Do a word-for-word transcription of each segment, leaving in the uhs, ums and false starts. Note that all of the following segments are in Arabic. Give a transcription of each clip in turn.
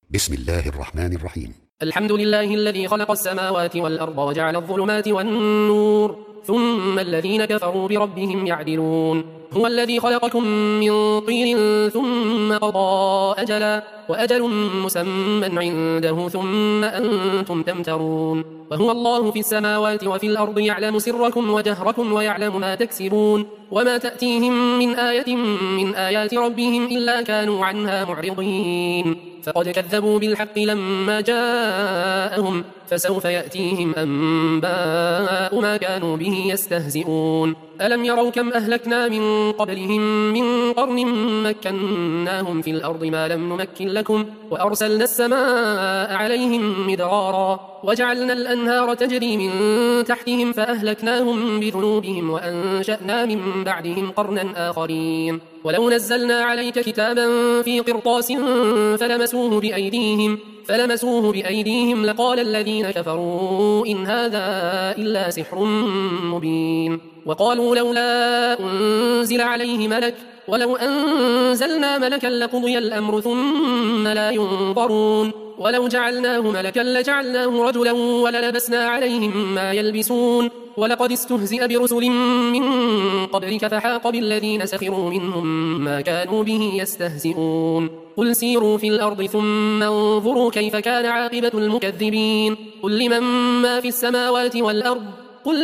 بسم الله الرحمن الرحيم. الحمد لله الذي خلق السماوات والأرض وجعل الظلمات والنور ثم الذين كفروا بربهم يعدلون. هو الذي خلقكم من طين ثم قضى أجلا وأجل مسمى عنده ثم أنتم تمترون. وهو الله في السماوات وفي الأرض يعلم سركم وجهركم ويعلم ما تكسبون وما تأتيهم من آية من آيات ربهم إلا كانوا عنها معرضين. فقد كذبوا بالحق لما جاءهم فسوف يأتيهم أنباء ما كانوا به يستهزئون. ألم يروا كم أهلكنا من قبلهم من قرن مكناهم في الأرض ما لم نمكن لكم وأرسلنا السماء عليهم مدرارا وجعلنا الأنهار تجري من تحتهم فأهلكناهم بذنوبهم وأنشأنا من بعدهم قرنا آخرين. ولو نزلنا عليك كتابا في قرطاس فلمسوه بأيديهم فلمسوه بأيديهم لقال الذين كفروا إن هذا إلا سحر مبين. وقالوا لولا أنزل عليه ملك ولو أنزلنا ملكا لقضي الأمر ثم لا ينظرون. ولو جعلناه ملكا لجعلناه رجلا وللبسنا عليهم ما يلبسون. ولقد استهزئ برسل من قبلك فحاق بالذين سخروا منهم ما كانوا به يستهزئون. قل سيروا في الأرض ثم انظروا كيف كان عاقبة المكذبين. قل لمن ما في السماوات والأرض قل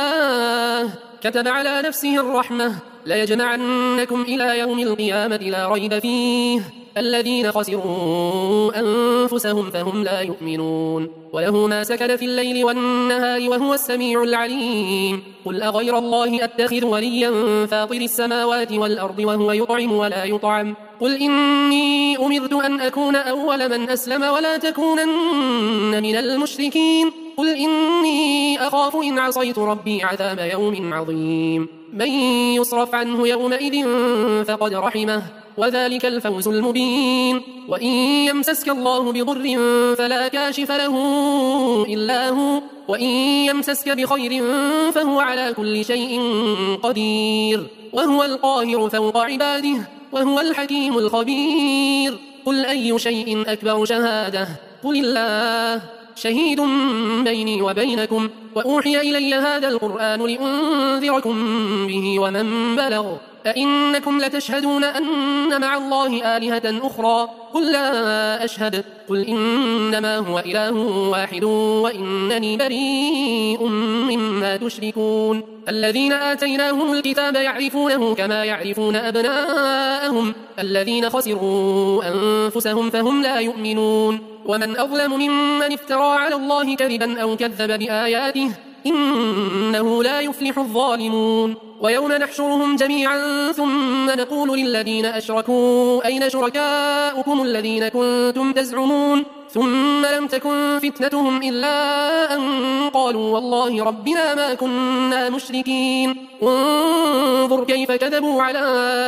لله كتب على نفسه الرحمة ليجمعنكم إلى يوم القيامة لا ريب فيه الذين خسروا أنفسهم فهم لا يؤمنون. وله ما سكن في الليل والنهار وهو السميع العليم. قل أغير الله أتخذ وليا فاطر السماوات والأرض وهو يطعم ولا يطعم قل إني أمرت أن أكون أول من أسلم ولا تكونن من المشركين. قل إني أخاف إن عصيت ربي عذاب يوم عظيم. من يصرف عنه يومئذ فقد رحمه وذلك الفوز المبين. وإن يمسسك الله بضر فلا كاشف له إلا هو وإن يمسسك بخير فهو على كل شيء قدير وهو القاهر فوق عباده وهو الحكيم الخبير. قل أي شيء أكبر شهادة قل الله شهيد بيني وبينكم وأوحي إلي هذا القرآن لأنذركم به ومن بلغ أئنكم لتشهدون أن مع الله آلهة أخرى قل لا أشهد قل إنما هو إله واحد وإنني بريء مما تشركون. الذين آتيناهم الكتاب يعرفونه كما يعرفون أبناءهم الذين خسروا أنفسهم فهم لا يؤمنون. ومن أظلم ممن افترى على الله كذبا أو كذب بآياته إنه لا يفلح الظالمون. ويوم نحشرهم جميعا ثم نقول للذين أشركوا أين شركاؤكم الذين كنتم تزعمون ثم لم تكن فتنتهم إلا أن قالوا والله ربنا ما كنا مشركين. وانظر كيف كذبوا على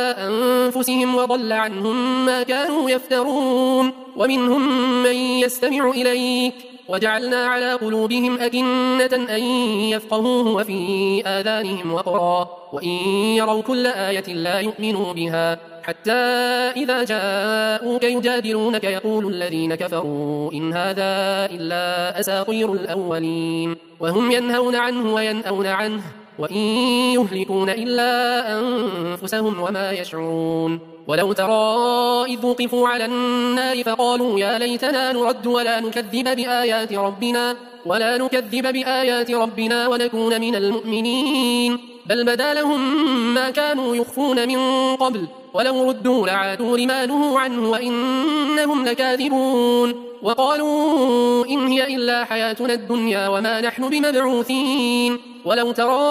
أنفسهم وضل عنهم ما كانوا يفترون. ومنهم من يستمع إليك وجعلنا على قلوبهم أكنة أن يفقهوه وفي آذانهم وقرا وإن يروا كل آية لا يؤمنوا بها حتى إذا جاءوك يجادلونك يقول الذين كفروا إن هذا إلا أساطير الأولين. وهم ينهون عنه وينأون عنه وإن يهلكون إلا أنفسهم وما يشعرون. ولو ترى إذ وقفوا على النار فقالوا يا ليتنا نرد ولا نكذب بآيات ربنا ولا نكذب بآيات ربنا ونكون من المؤمنين بل بدا لهم ما كانوا يخفون من قبل ولو ردوا لعادوا لما نهوا عنه وإنهم لكاذبون. وقالوا إن هي إلا حياتنا الدنيا وما نحن بمبعوثين. ولو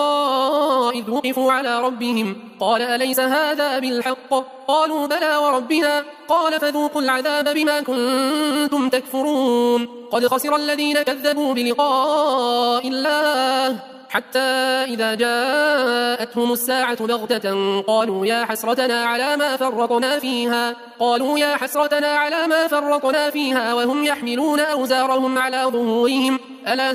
ترى إذ وقفوا على ربهم قال أليس هذا بالحق قالوا بلى وربنا قال فذوقوا العذاب بما كنتم تكفرون. قد خسر الذين كذبوا بلقاء الله حتى إذا جاءتهم الساعة بغتة قالوا يا حسرتنا على ما فرطنا فيها قالوا يا حسرتنا على ما فرطنا فيها وهم يحملون أوزارهم على ظهورهم ألا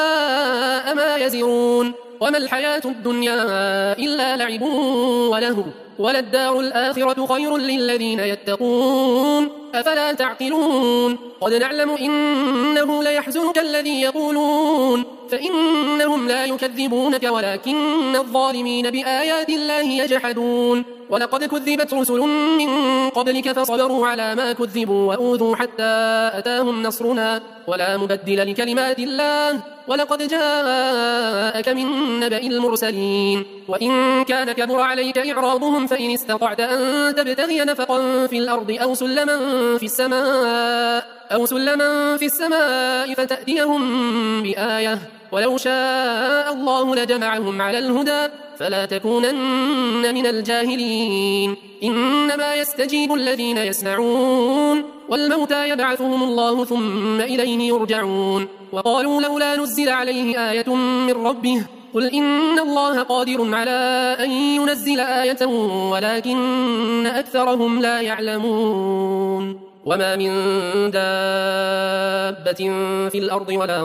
ساء ما يزرون. وما الحياة الدنيا إلا لعب وله وللدار الآخرة خير للذين يتقون أفلا تعقلون قد نعلم إنه ليحزنك الذي يقولون فإنهم لا يكذبونك ولكن الظالمين بآيات الله يجحدون ولقد كذبت رسل من قبلك فصبروا على ما كذبوا وأوذوا حتى أتاهم نصرنا ولا مبدل لكلمات الله ولقد جاءك من نبأ المرسلين وإن كان كبر عليك إعراضهم فإن استطعت أن تبتغي نفقا في الأرض أو سلما في السماء أو سلما في السماء فتأتيهم بآية ولو شاء الله لجمعهم على الهدى فلا تكونن من الجاهلين إنما يستجيب الذين يسمعون والموتى يبعثهم الله ثم إليه يرجعون وقالوا لولا نزل عليه آية من ربه قل إن الله قادر على أن ينزل آية ولكن أكثرهم لا يعلمون وما من دابة في الأرض ولا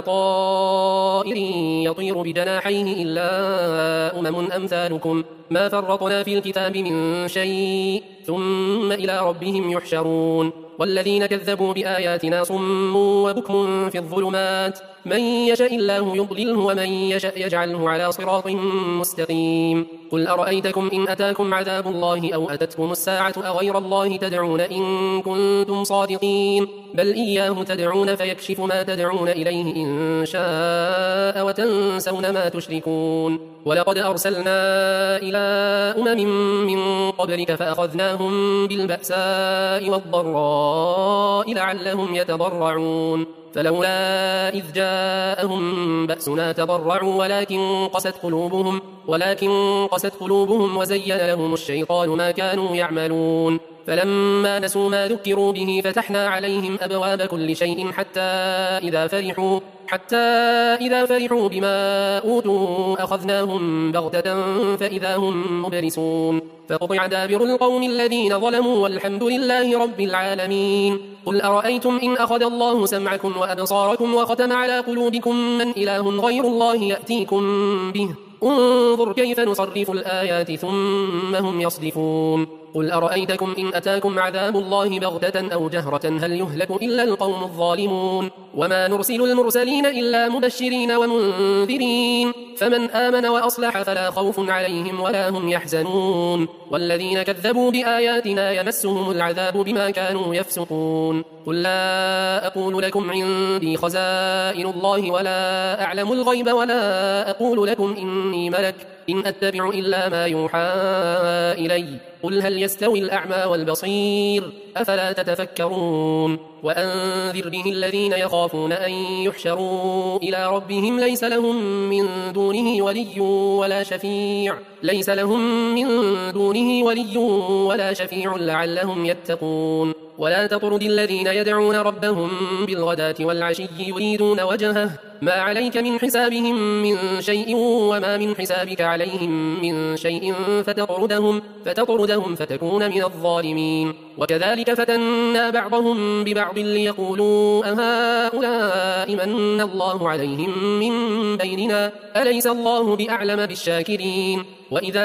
طائر يطير بجناحيه إلا أمم أمثالكم ما فرطنا في الكتاب من شيء ثم إلى ربهم يحشرون والذين كذبوا بآياتنا صم وبكم في الظلمات من يشاء الله يضلله ومن يشاء يجعله على صراط مستقيم قل أرأيتكم إن أتاكم عذاب الله أو أتتكم الساعة أغير الله تدعون إن كنتم صادقين بل إياه تدعون فيكشف ما تدعون إليه إن شاء وتنسون ما تشركون ولقد أرسلنا إلى أمم من قبلك فأخذناهم بالبأساء والضراء لعلهم يتضرعون فلولا إذ جاءهم بأسنا تضرعوا ولكن قست قلوبهم ولكن قست قلوبهم وزين لهم الشيطان ما كانوا يعملون فلما نسوا ما ذكروا به فتحنا عليهم أبواب كل شيء حتى إذا فرحوا حتى إذا فرحوا بما أوتوا أخذناهم بغتة فإذا هم مبلسون فقطع دابر القوم الذين ظلموا والحمد لله رب العالمين قل أرأيتم إن أخذ الله سمعكم وأبصاركم وختم على قلوبكم من إله غير الله يأتيكم به انظر كيف نصرف الآيات ثم هم يصدفون قل أرأيتكم إن أتاكم عذاب الله بغتة أو جهرة هل يهلك إلا القوم الظالمون وما نرسل المرسلين إلا مبشرين ومنذرين فمن آمن وأصلح فلا خوف عليهم ولا هم يحزنون والذين كذبوا بآياتنا يمسهم العذاب بما كانوا يفسقون قل لا أقول لكم عندي خزائن الله ولا أعلم الغيب ولا أقول لكم إني ملك إن أتبع إلا ما يوحى إلي قل هل يستوي الأعمى والبصير أفلا تتفكرون وأنذر به الذين يخافون أن يحشروا إلى ربهم ليس لهم من دونه ولي ولا شفيع ليس لهم من دونه ولي ولا شفيع لعلهم يتقون ولا تطرد الذين يدعون ربهم بالغداة والعشي يريدون وجهه ما عليك من حسابهم من شيء وما من حسابك عليهم من شيء فتطردهم, فتطردهم فتكون من الظالمين وكذلك فتنا بعضهم ببعض ليقولوا أهؤلاء من الله عليهم من بيننا أليس الله بأعلم بالشاكرين وإذا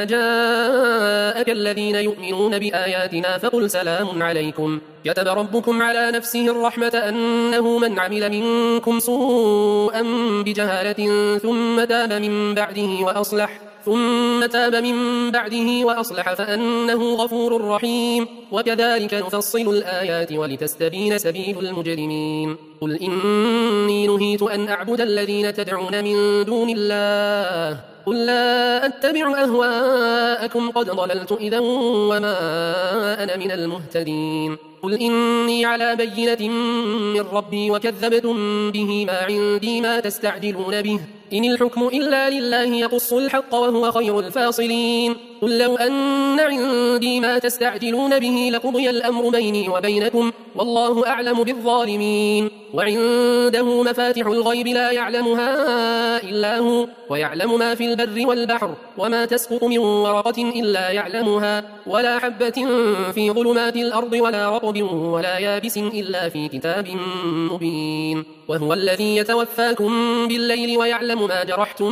جاءك الذين يؤمنون بآياتنا فقل سلام عليكم كتب ربكم على نفسه الرحمة أنه من عمل منكم سوءا بجهالة ثم تاب من بعده وأصلح ثم تاب من بعده وأصلح فأنه غفور رحيم وكذلك نفصل الآيات ولتستبين سبيل المجرمين قل إني نهيت أن أعبد الذين تدعون من دون الله قل لا أتبع أهواءكم قد ضللت إذا وما أنا من المهتدين قل إني على بينة من ربي وكذبتم به ما عندي ما تستعجلون به إن الحكم إلا لله يقص الحق وهو خير الفاصلين قل لو أن عندي ما تستعجلون به لقضي الأمر بيني وبينكم والله أعلم بالظالمين وعنده مفاتح الغيب لا يعلمها إلا هو ويعلم ما في البر والبحر وما تسقط من ورقة إلا يعلمها ولا حبة في ظلمات الأرض ولا رطب ولا يابس إلا في كتاب مبين وهو الذي يتوفاكم بالليل ويعلم ما جرحتم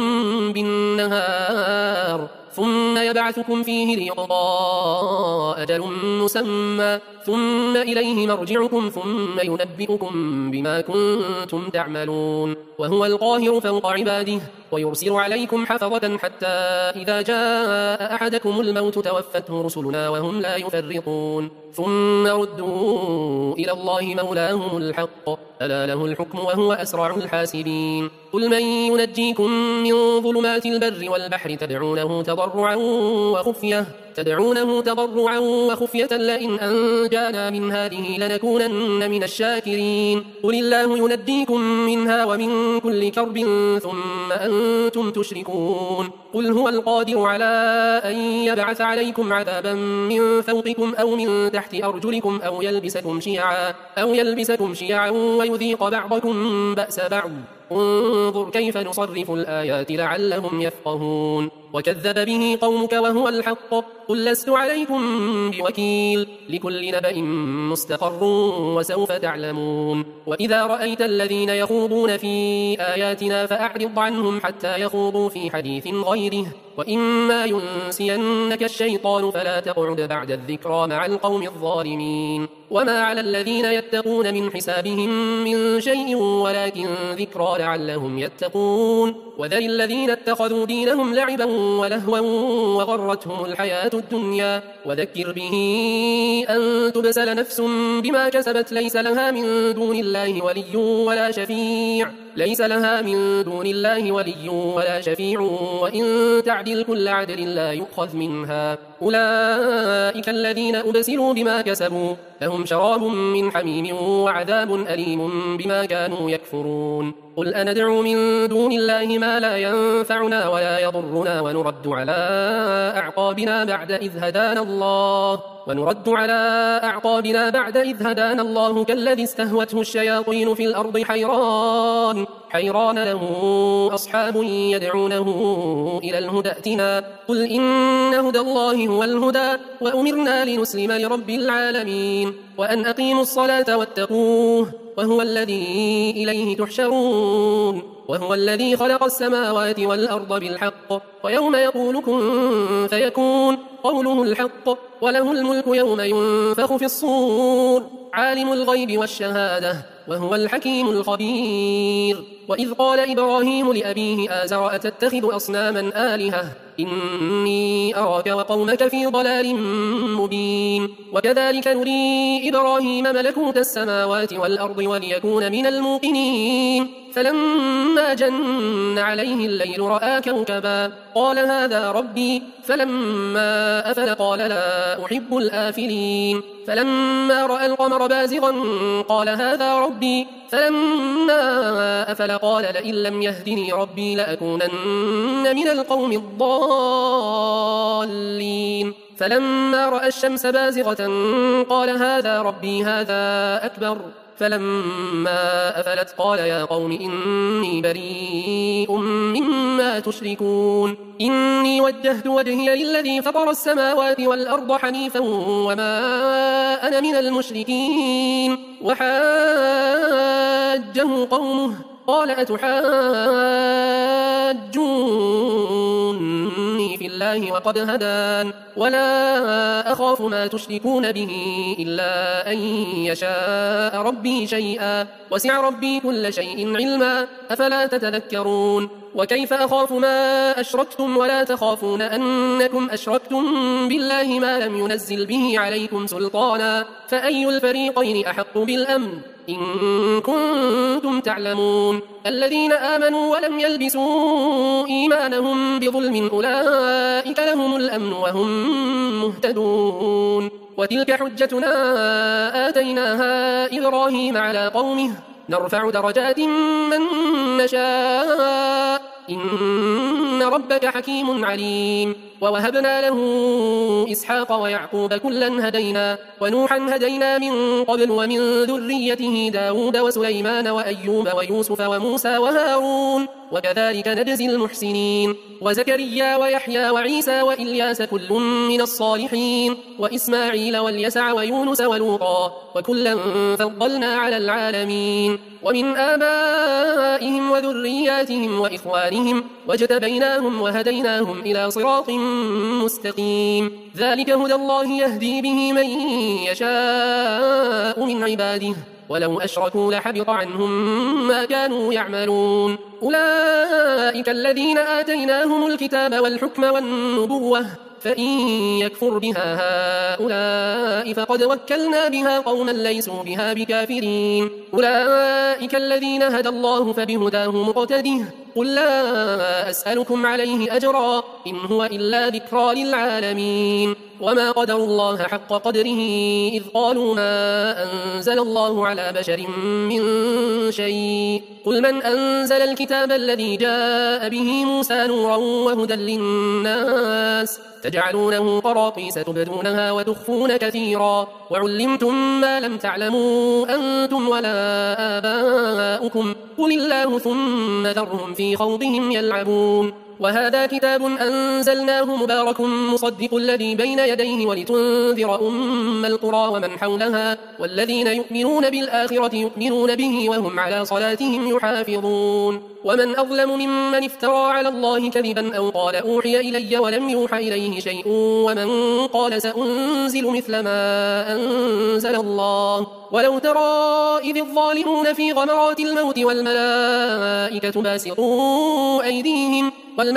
بالنهار ثم يبعثكم فيه ليقضى أجل مسمى ثم إليه مرجعكم ثم ينبئكم بما كنتم تعملون وهو القاهر فوق عباده ويرسل عليكم حفظة حتى إذا جاء أحدكم الموت توفته رسلنا وهم لا يفرطون ثم ردوا إلى الله مولاهم الحق ألا له الحكم وهو أسرع الحاسبين قل من ينجيكم من ظلمات البر والبحر تدعونه تضرعا وخفية تدعونه تضرعا وخفية لئن أنجانا من هذه لنكونن من الشاكرين قل الله ينجيكم منها ومن كل كرب ثم أنتم تشركون قل هو القادر على أن يبعث عليكم عذابا من فوقكم أو من تحت أرجلكم أو يلبسكم شيعا أو يلبسكم شيعا ويذيق بعضكم بأس بعض انظر كيف نصرف الآيات لعلهم يفقهون وكذب به قومك وهو الحق قل لست عليكم بوكيل لكل نبأ مستقر وسوف تعلمون وإذا رأيت الذين يخوضون في آياتنا فأعرض عنهم حتى يخوضوا في حديث غيره وإما ينسينك الشيطان فلا تقعد بعد الذكرى مع القوم الظالمين وما على الذين يتقون من حسابهم من شيء ولكن ذكرى لعلهم يتقون وذر الذين اتخذوا دينهم لعبا ولهوا وغرتهم الحياة الدنيا وذكر به أن تبسل نفس بما كسبت ليس لها من دون الله ولي ولا شفيع ليس لها من دون الله ولي ولا شفيع وإن تعدل كل عدل لا يؤخذ منها أولئك الذين أبسلوا بما كسبوا لهم شراب من حميم وعذاب أليم بما كانوا يكفرون قل أندعو من دون الله ما لا ينفعنا ولا يضرنا ونرد على أعقابنا بعد إذ هدانا الله ونرد على أعقابنا بعد إذ هدانا الله كالذي استهوته الشياطين في الأرض حيران حيران له أصحاب يدعونه إلى الهدى ائتنا قل إن هدى الله هو الهدى وأمرنا لنسلم لرب العالمين وأن أقيموا الصلاة واتقوه وهو الذي إليه تحشرون وهو الذي خلق السماوات والأرض بالحق ويوم يقول كن فيكون قوله الحق وله الملك يوم ينفخ في الصور عالم الغيب والشهادة وهو الحكيم الخبير وإذ قال إبراهيم لأبيه آزر أتتخذ أصناما آلهة إني أراك وقومك في ضلال مبين وكذلك نري إبراهيم ملكوت السماوات والأرض وليكون من الموقنين فلما جن عليه الليل رأى كوكبا قال هذا ربي فلما أفل قال لا أحب الآفلين فلما رأى القمر بازغا قال هذا ربي فلما أفل قال لئن لم يهدني ربي لأكونن من القوم الضالين فلما رأى الشمس بازغة قال هذا ربي هذا أكبر فلما أفلت قال يا قوم إني بريء مما تشركون إني وجهت وجهي للذي فطر السماوات والأرض حنيفا وما أنا من المشركين وحاجه قومه قال أتحاجوني في الله وقد هدان ولا أخاف ما تشركون به إلا أن يشاء ربي شيئا وسع ربي كل شيء علما أفلا تتذكرون وكيف أخاف ما أشركتم ولا تخافون أنكم أشركتم بالله ما لم ينزل به عليكم سلطانا فأي الفريقين أحق بالأمن إن كنتم تعلمون الذين آمنوا ولم يلبسوا إيمانهم بظلم أولئك لهم الأمن وهم مهتدون وتلك حجتنا آتيناها إبراهيم على قومه نرفع درجات من نشاء إن ربك حكيم عليم ووهبنا له إسحاق ويعقوب كلا هدينا ونوحا هدينا من قبل ومن ذريته داود وسليمان وأيوب ويوسف وموسى وهارون وكذلك نجزي المحسنين. وزكريا ويحيى وعيسى وإلياس كل من الصالحين، وإسماعيل واليسع ويونس ولوطا، وكلا فضلنا على العالمين. ومن آبائهم وذرياتهم وإخوانهم واجتبيناهم وهديناهم إلى صراط مستقيم. ذلك هدى الله يهدي به من يشاء من عباده، ولو أشركوا لحبط عنهم ما كانوا يعملون. أولئك الذين آتيناهم الكتاب والحكم والنبوة، فإن يكفر بها هؤلاء فقد وكلنا بها قوما ليسوا بها بكافرين. أولئك الذين هدى الله فبهداه مقتده. قل لا أسألكم عليه أجرا إن هو إلا ذكرى للعالمين. وما قدروا الله حق قدره إذ قالوا ما أنزل الله على بشر من شيء. قل من أنزل الكتاب الذي جاء به موسى نورا وهدى للناس تجعلونه قراطيس تبدونها وتخفون كثيرا، وعلمتم ما لم تعلموا أنتم ولا آباؤكم، قل الله ثم ذرهم في خوضهم يلعبون. وهذا كتاب أنزلناه مبارك مصدق الذي بين يديه ولتنذر أم القرى ومن حولها، والذين يؤمنون بالآخرة يؤمنون به وهم على صلاتهم يحافظون. ومن أظلم ممن افترى على الله كذبا أو قال أوحي إلي ولم يوحى إليه شيء ومن قال سأنزل مثل ما أنزل الله. ولو ترى إذ الظالمون في غمرات الموت والملائكة باسطوا أيديهم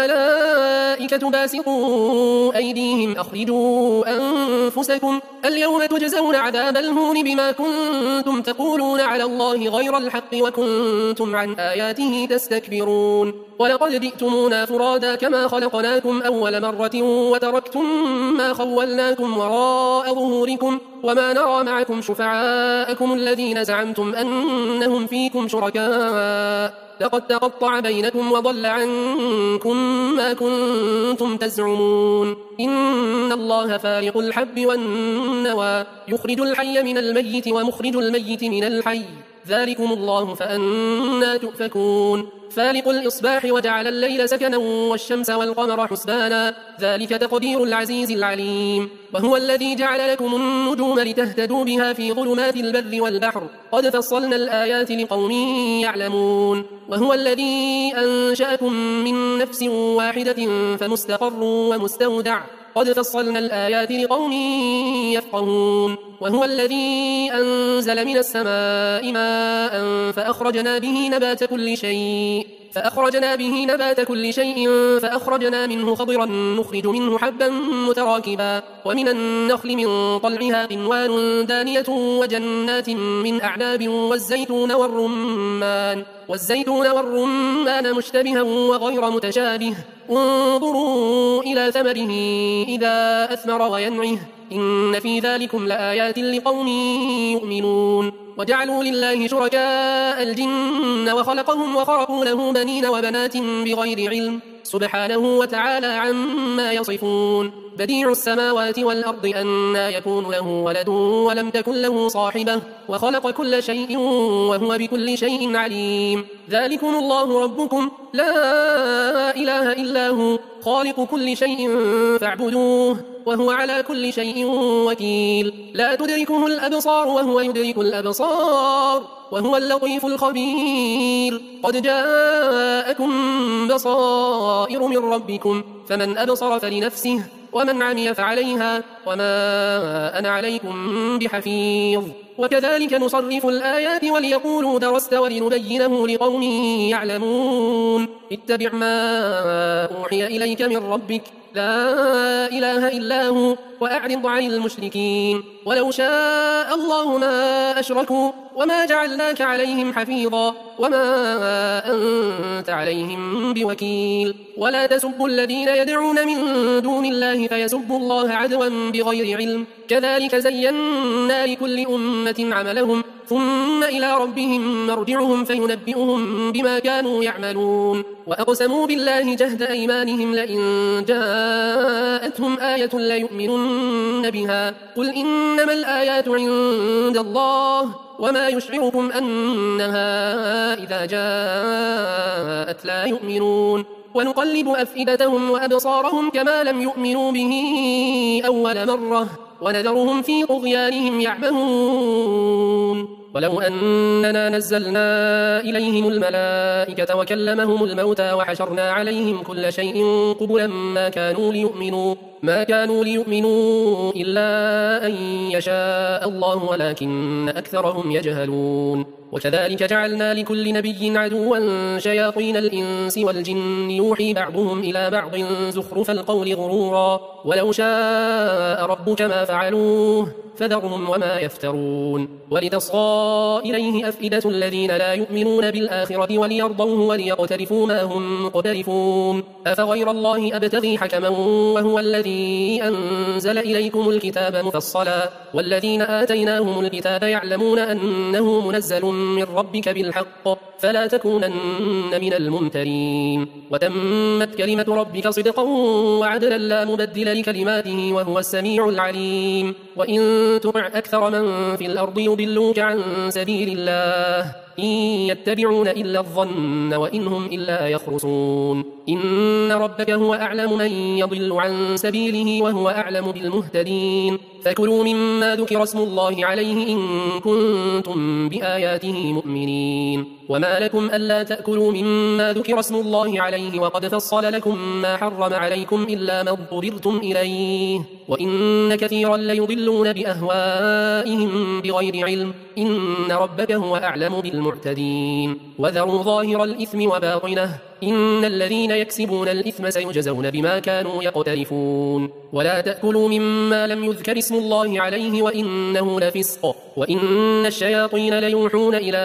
والملائكة باسطوا أيديهم أخرجوا أنفسكم اليوم تجزون عذاب الهون بما كنتم تقولون على الله غير الحق وكنتم عن آياته تستكبرون. ولقد جئتمونا فرادا كما خلقناكم أول مرة وتركتم ما خولناكم وراء ظهوركم وما نرى معكم شفعاءكم الذين زعمتم أنهم فيكم شركاء، لقد تقطع بينكم وضل عنكم ما كنتم تزعمون. إن الله فارق الحب والنوى يخرج الحي من الميت ومخرج الميت من الحي، ذلكم الله فأنا تؤفكون. فالق الإصباح وجعل الليل سكنا والشمس والقمر حسبانا، ذلك تقدير العزيز العليم. وهو الذي جعل لكم النجوم لتهتدوا بها في ظلمات البر والبحر، قد فصلنا الآيات لقوم يعلمون. وهو الذي أنشأكم من نفس واحدة فمستقر ومستودع، قد فصلنا الآيات لقوم يفقهون. وهو الذي أنزل من السماء ماء فأخرجنا به نبات كل شيء فأخرجنا به نبات كل شيء فأخرجنا منه خضرا نخرج منه حبا متراكبا، ومن النخل من طلعها قنوان دانية وجنات من أعناب والزيتون والرمان والزيتون والرمان مشتبها وغير متشابه، انظروا إلى ثمره إذا أثمر وينعه، إن في ذلكم لآيات لقوم يؤمنون. وجعلوا لله شركاء الجن وخلقهم وخرقوا له بنين وبنات بغير علم، سبحانه وتعالى عما يصفون. بديع السماوات والأرض أنى يكون له ولد ولم تكن له صاحبة وخلق كل شيء وهو بكل شيء عليم. ذلكم الله ربكم لا إله إلا هو خالق كل شيء فاعبدوه وهو على كل شيء وكيل. لا تدركه الأبصار وهو يدرك الأبصار وهو اللطيف الخبير. قد جاءكم بصائر من ربكم فمن أبصر فلنفسه ومن عمي فعليها وما أنا عليكم بحفيظ. وكذلك نصرف الآيات وليقولوا درست ولنبينه لقوم يعلمون. اتبع ما أوحي إليك من ربك لا إله إلا هو وأعرض عن المشركين. ولو شاء الله ما أشركوا وما جعلناك عليهم حفيظا وما أنت عليهم بوكيل. ولا تسبوا الذين يدعون من دون الله فيسبوا الله عدوا بغير علم، كذلك زينا لكل أمة عملهم ثم إلى ربهم مرجعهم فينبئهم بما كانوا يعملون. وأقسموا بالله جهد أيمانهم لئن جاءتهم آية ليؤمنن بها، قل إنما الآيات عند الله وما يشعركم أنها إذا جاءت وقت لا يؤمنون ونقلب أفئدتهم وأبصارهم كما لم يؤمنوا به أول مرة ونذرهم في طغيانهم يعمهون ولو أننا نزلنا إليهم الملائكة وكلمهم الموتى وحشرنا عليهم كل شيء قبلا ما كانوا ليؤمنوا ما كانوا ليؤمنوا إلا أن يشاء الله ولكن أكثرهم يجهلون وكذلك جعلنا لكل نبي عدوا شياطين الإنس والجن يوحي بعضهم إلى بعض زخرف القول غرورا ولو شاء ربك ما فعلوه فذرهم وما يفترون ولتصغى إليه أفئدة الذين لا يؤمنون بالآخرة وليرضوه وليقترفوا ما هم مقترفون أفغير الله أبتغي حكما وهو الذي أنزل إليكم الكتاب مفصلا والذين آتيناهم الكتاب يعلمون أنه منزل من ربك بالحق فلا تكونن من الممترين وتمت كلمة ربك صدقا وعدلا لا مبدل لكلماته وهو السميع العليم وإن تطع أكثر من في الأرض يضلوك عن سبيل الله إن يتبعون إلا الظن وإن هم إلا يخرصون إن ربك هو أعلم من يضل عن سبيله وهو أعلم بالمهتدين فكلوا مما ذكر اسم الله عليه إن كنتم بآياته مؤمنين وما لكم ألا تأكلوا مما ذكر اسم الله عليه وقد فصل لكم ما حرم عليكم إلا ما اضطررتم إليه وإن كثيرا ليضلون بأهوائهم بغير علم إن ربك هو أعلم بالمعتدين وذروا ظاهر الإثم وباطنه إن الذين يكسبون الإثم سيجزون بما كانوا يقترفون ولا تأكلوا مما لم يذكر اسم الله عليه وإنه لفسق وإن الشياطين ليوحون إلى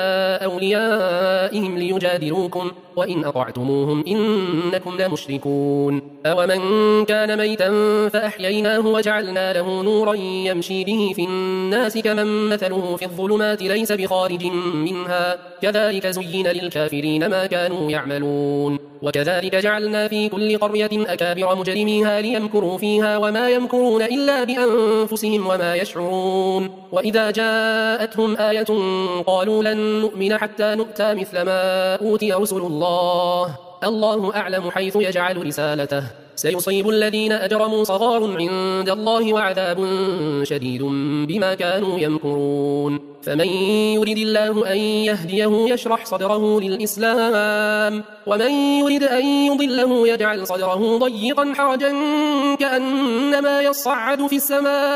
أوليائهم ليجادلوكم وإن أطعتموهم إنكم لمشركون أومن كان ميتا فأحييناه وجعلنا له نورا يمشي به في الناس كمن مثله في الظلمات ليس بخارج منها كذلك زين للكافرين ما كانوا يعملون وكذلك جعلنا في كل قرية أكابر مجرميها ليمكروا فيها وما يمكرون إلا بأنفسهم وما يشعرون وإذا جاءتهم آية قالوا لن نؤمن حتى نؤتى مثل ما أوتي رسل الله الله أعلم حيث يجعل رسالته سيصيب الذين أجرموا صغار عند الله وعذاب شديد بما كانوا يمكرون فمن يرد الله أن يهديه يشرح صدره للإسلام ومن يرد أن يضله يجعل صدره ضيقا حرجا كأنما يصعد في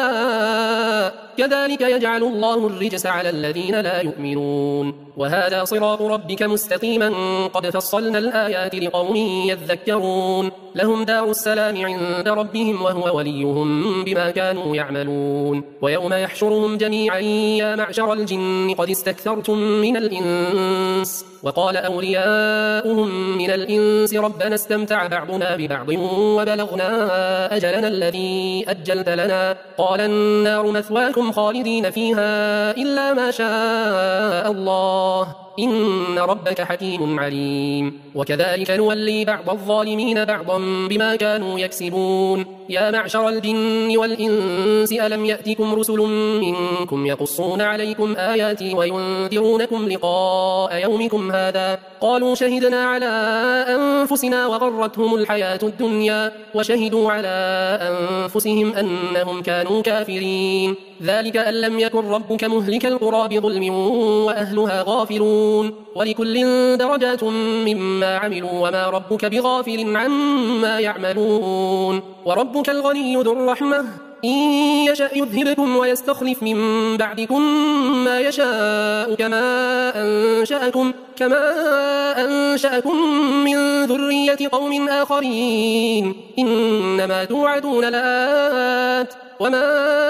السماء كذلك يجعل الله الرجس على الذين لا يؤمنون وهذا صراط ربك مستقيما قد فصلنا الآيات لقوم يذكرون لهم دار السلام عند ربهم وهو وليهم بما كانوا يعملون ويوم يحشرهم جميعا يا معشر الجن قد استكثرتم من الإنس وقال أولياؤهم من الإنس ربنا استمتع بعضنا ببعض وبلغنا أجلنا الذي أجلت لنا قال النار مثواكم خالدين فيها إلا ما شاء الله إن ربك حكيم عليم وكذلك نولي بعض الظالمين بعضا بما كانوا يكسبون يا معشر الجن والإنس ألم يأتكم رسل منكم يقصون عليكم آياتي وينذرونكم لقاء يومكم هذا قالوا شهدنا على أنفسنا وغرتهم الحياة الدنيا وشهدوا على أنفسهم أنهم كانوا كافرين ذلك أن لم يكن ربك مهلك القرى بظلم وأهلها غافلون ولكل درجات مما عملوا وما ربك بغافل عما يعملون وربك الغني ذو الرحمة إن يشأ يذهبكم ويستخلف من بعدكم ما يشاء كما أنشأكم كما أنشأكم من ذرية قوم آخرين إنما توعدون لآت وما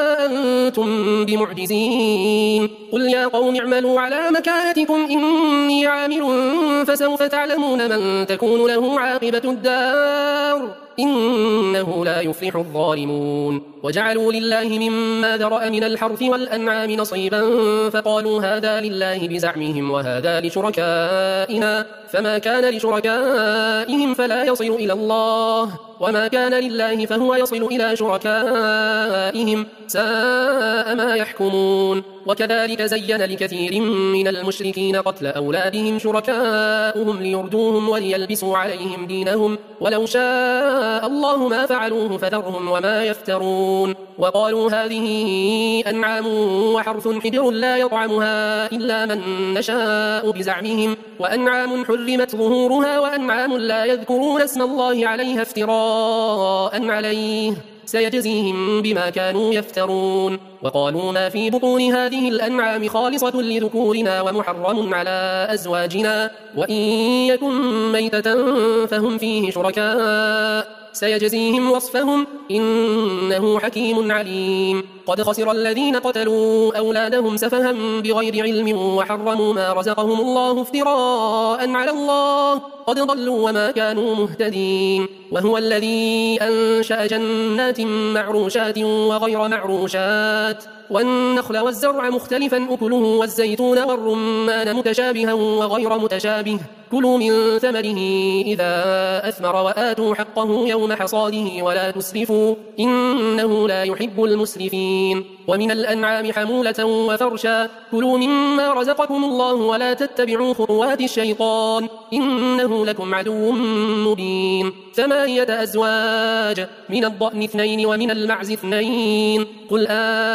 أنتم بمعجزين قل يا قوم اعملوا على مكانتكم إني عامل فسوف تعلمون من تكون له عاقبة الدار إنه لا يفلح الظالمون. وجعلوا لله مما ذرأ من الحرث والأنعام نصيبا فقالوا هذا لله بزعمهم وهذا لشركائنا، فما كان لشركائهم فلا يصل إلى الله، وما كان لله فهو يصل إلى شركائهم، ساء ما يحكمون. وكذلك زين لكثير من المشركين قتل أولادهم شركاؤهم ليردوهم وليلبسوا عليهم دينهم، ولو شاء الله ما فعلوه فذرهم وما يفترون. وقالوا هذه أنعام وحرث حجر لا يطعمها إلا من نشاء بزعمهم، وأنعام حرمت ظهورها وأنعام لا يذكرون اسم الله عليها افتراء عليه، سيجزيهم بما كانوا يفترون. وقالوا ما في بطون هذه الأنعام خالصة لذكورنا ومحرم على أزواجنا، وإن يكن ميتة فهم فيه شركاء، سيجزيهم وصفهم إنه حكيم عليم. قد خسر الذين قتلوا أولادهم سفها بغير علم وحرموا ما رزقهم الله افتراء على الله، قد ضلوا وما كانوا مهتدين. وهو الذي أنشأ جنات معروشات وغير معروشات، والنخل والزرع مختلفا أكله والزيتون والرمان متشابها وغير متشابه، كلوا من ثمره إذا أثمر وآتوا حقه يوم حصاده ولا تسرفوا إنه لا يحب المسرفين. ومن الأنعام حمولة وفرشا، كلوا مما رزقكم الله ولا تتبعوا خطوات الشيطان إنه لكم عدو مبين. ثمانية أزواج، من الضأن اثنين ومن المعز اثنين، قل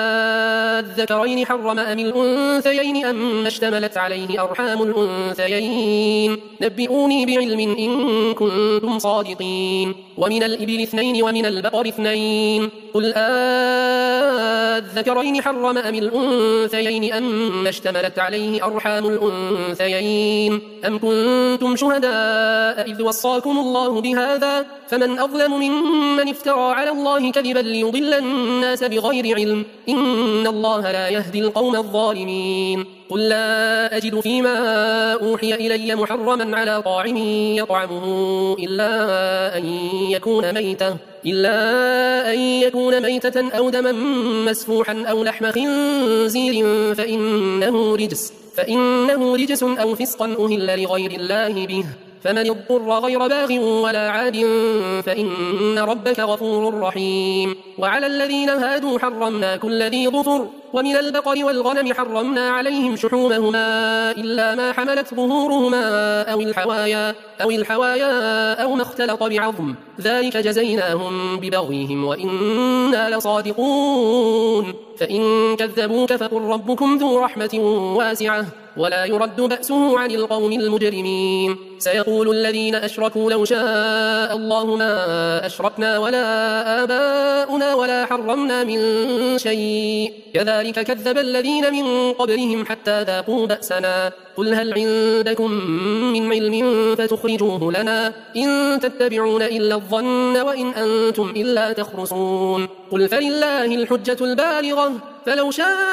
آذكرين حرم أم الأنثيين أم اشتملت عليه أرحام الأنثيين، نبئوني بعلم إن كنتم صادقين. ومن الإبل اثنين ومن البقر اثنين، قل آذكرين حرم أم الأنثيين أم اشتملت عليه أرحام الأنثيين، أم كنتم شهداء إذ وصاكم الله بهذا، فمن أظلم ممن افترى على الله كذبا ليضل الناس بغير علم، إن الله لا يهدي القوم الظالمين. قل لا أجد فيما أوحي إلي محرما على طاعم يطعمه إلا أن يكون ميتة إلا أن يكون ميتة أو دما مسفوحا أو لحم خنزير فإنه رجس فإنه رجس أو فسقا أهل لغير الله به، فمن اضطر غير باغ ولا عاد فإن ربك غفور رحيم. وعلى الذين هادوا حرمنا كل ذي ظفر، ومن البقر والغنم حرمنا عليهم شحومهما إلا ما حملت ظهورهما أو الحوايا أو الحوايا أو ما اختلط بعظم، ذلك جزيناهم ببغيهم وإنا لصادقون. فإن كذبوك فقل ربكم ذو رحمة واسعة ولا يرد بأسه عن القوم المجرمين. سيقول الذين أشركوا لو شاء الله ما أشركنا ولا آباؤنا ولا حرمنا من شيء، كذلك كذب الذين من قبلهم حتى ذاقوا بأسنا. قل هل عندكم من علم فتخرجوه لنا، إن تتبعون إلا الظن وإن أنتم إلا تخرصون. قل فلله الحجة البالغة، فلو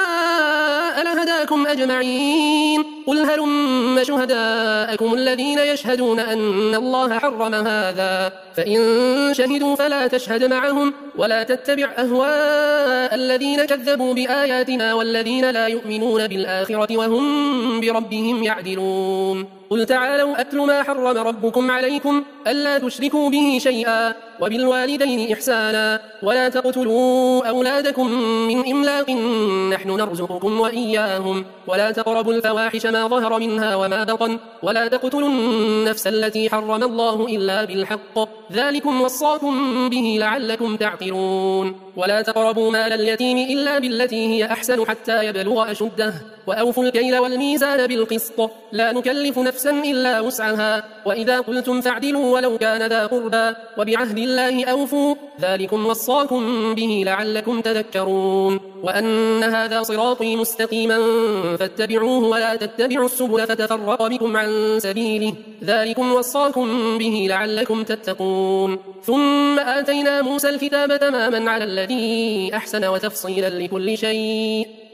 شاء لهداكم أجمعين. قل هلم شهداءكم الذين يشهدون أن الله حرم هذا، فإن شهدوا فلا تشهد معهم ولا تتبع أهواء الذين كذبوا بآياتنا والذين لا يؤمنون بالآخرة وهم بربهم يعدلون. قل تعالوا أتل ما حرم ربكم عليكم ألا تشركوا به شيئا وبالوالدين إحسانا ولا تقتلوا أولادكم من إملاق نحن نرزقكم وإياهم ولا تقربوا الفواحش ما ظهر منها وما بطن ولا تقتلوا النفس التي حرم الله إلا بالحق ذلكم وصاكم به لعلكم تعقلون. ولا تقربوا مال اليتيم إلا بالتي هي أحسن حتى يبلغ أشده وأوفوا الكيل والميزان بالقسط لا نكلف نفسا إلا وسعها وإذا قلتم فاعدلوا ولو كان ذا قربى وبعهد الله أوفوا ذلكم وصاكم به لعلكم تذكرون. وأن هذا صراطي مستقيما فاتبعوه ولا تتبعوا السبل فتفرق بكم عن سبيله ذلكم وصاكم به لعلكم تتقون. ثم آتينا موسى الكتاب تماما على الذي أحسن وتفصيلا لكل شيء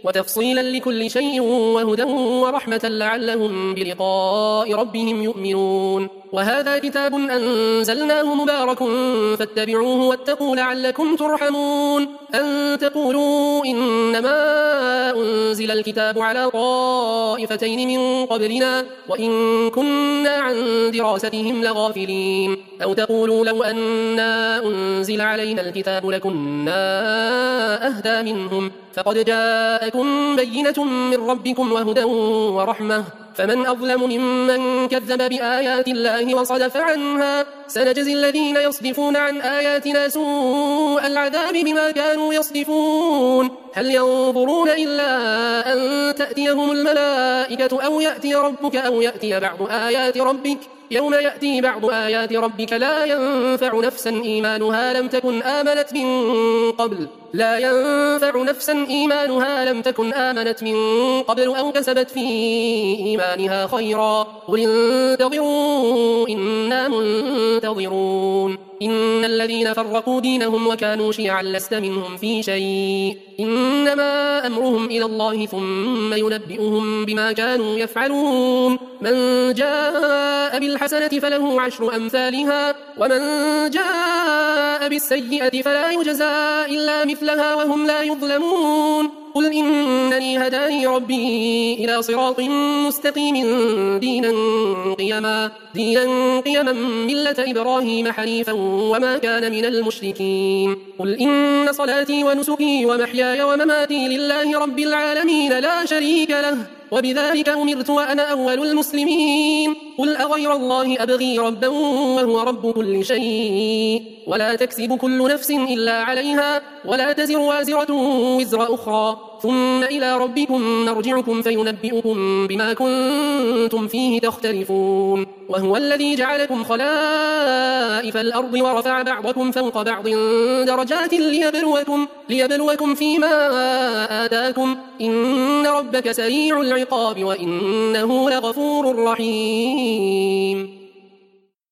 وتفصيلا لكل شيء وهدى ورحمة لعلهم بلقاء ربهم يؤمنون. وهذا كتاب أنزلناه مبارك فاتبعوه واتقوا لعلكم ترحمون. أن تقولوا إنما أنزل الكتاب على طائفتين من قبلنا وإن كنا عن دراستهم لغافلين. أو تقولوا لو أنا أنزل علينا الكتاب لكنا أهدى منهم. فقد جاءكم بينة من ربكم وهدى ورحمة فمن أظلم ممن كذب بآيات الله وصدف عنها. سنجزي الذين يصدفون عن آياتنا سوء العذاب بما كانوا يصدفون. هل ينظرون إلا أن تأتيهم الملائكة أو يأتي ربك أو يأتي بعض آيات ربك يوم يأتي بعض آيات ربك لا ينفع نفسا إيمانها لم تكن آمنت من قبل لا ينفع نفسا إيمانها لم تكن آمنت من قبل أو كسبت في إيمانها خيرا قل انتظروا إنا منتظرون. إن الذين فرقوا دينهم وكانوا شيعا لست منهم في شيء إنما أمرهم إلى الله ثم ينبئهم بما كانوا يفعلون. من جاء بالحسنة فله عشر أمثالها ومن جاء بالسيئة فلا يجزى إلا مثلها وهم لا يظلمون. قل إنني هداني ربي إلى صراط مستقيم دينا قيما دينا قيما ملة إبراهيم حنيفا وما كان من المشركين. قل إن صلاتي ونسكي ومحياي ومماتي لله رب العالمين لا شريك له وبذلك أمرت وأنا أول المسلمين. قل أغير الله أبغي ربا وهو رب كل شيء ولا تكسب كل نفس إلا عليها ولا تزر وازرة وزر أخرى ثم إلى ربكم مرجعكم فينبئكم بما كنتم فيه تختلفون. وهو الذي جعلكم خلائف الأرض ورفع بعضكم فوق بعض درجات ليبلوكم, ليبلوكم فيما آتاكم إن ربك سريع العقاب وإنه لغفور رحيم.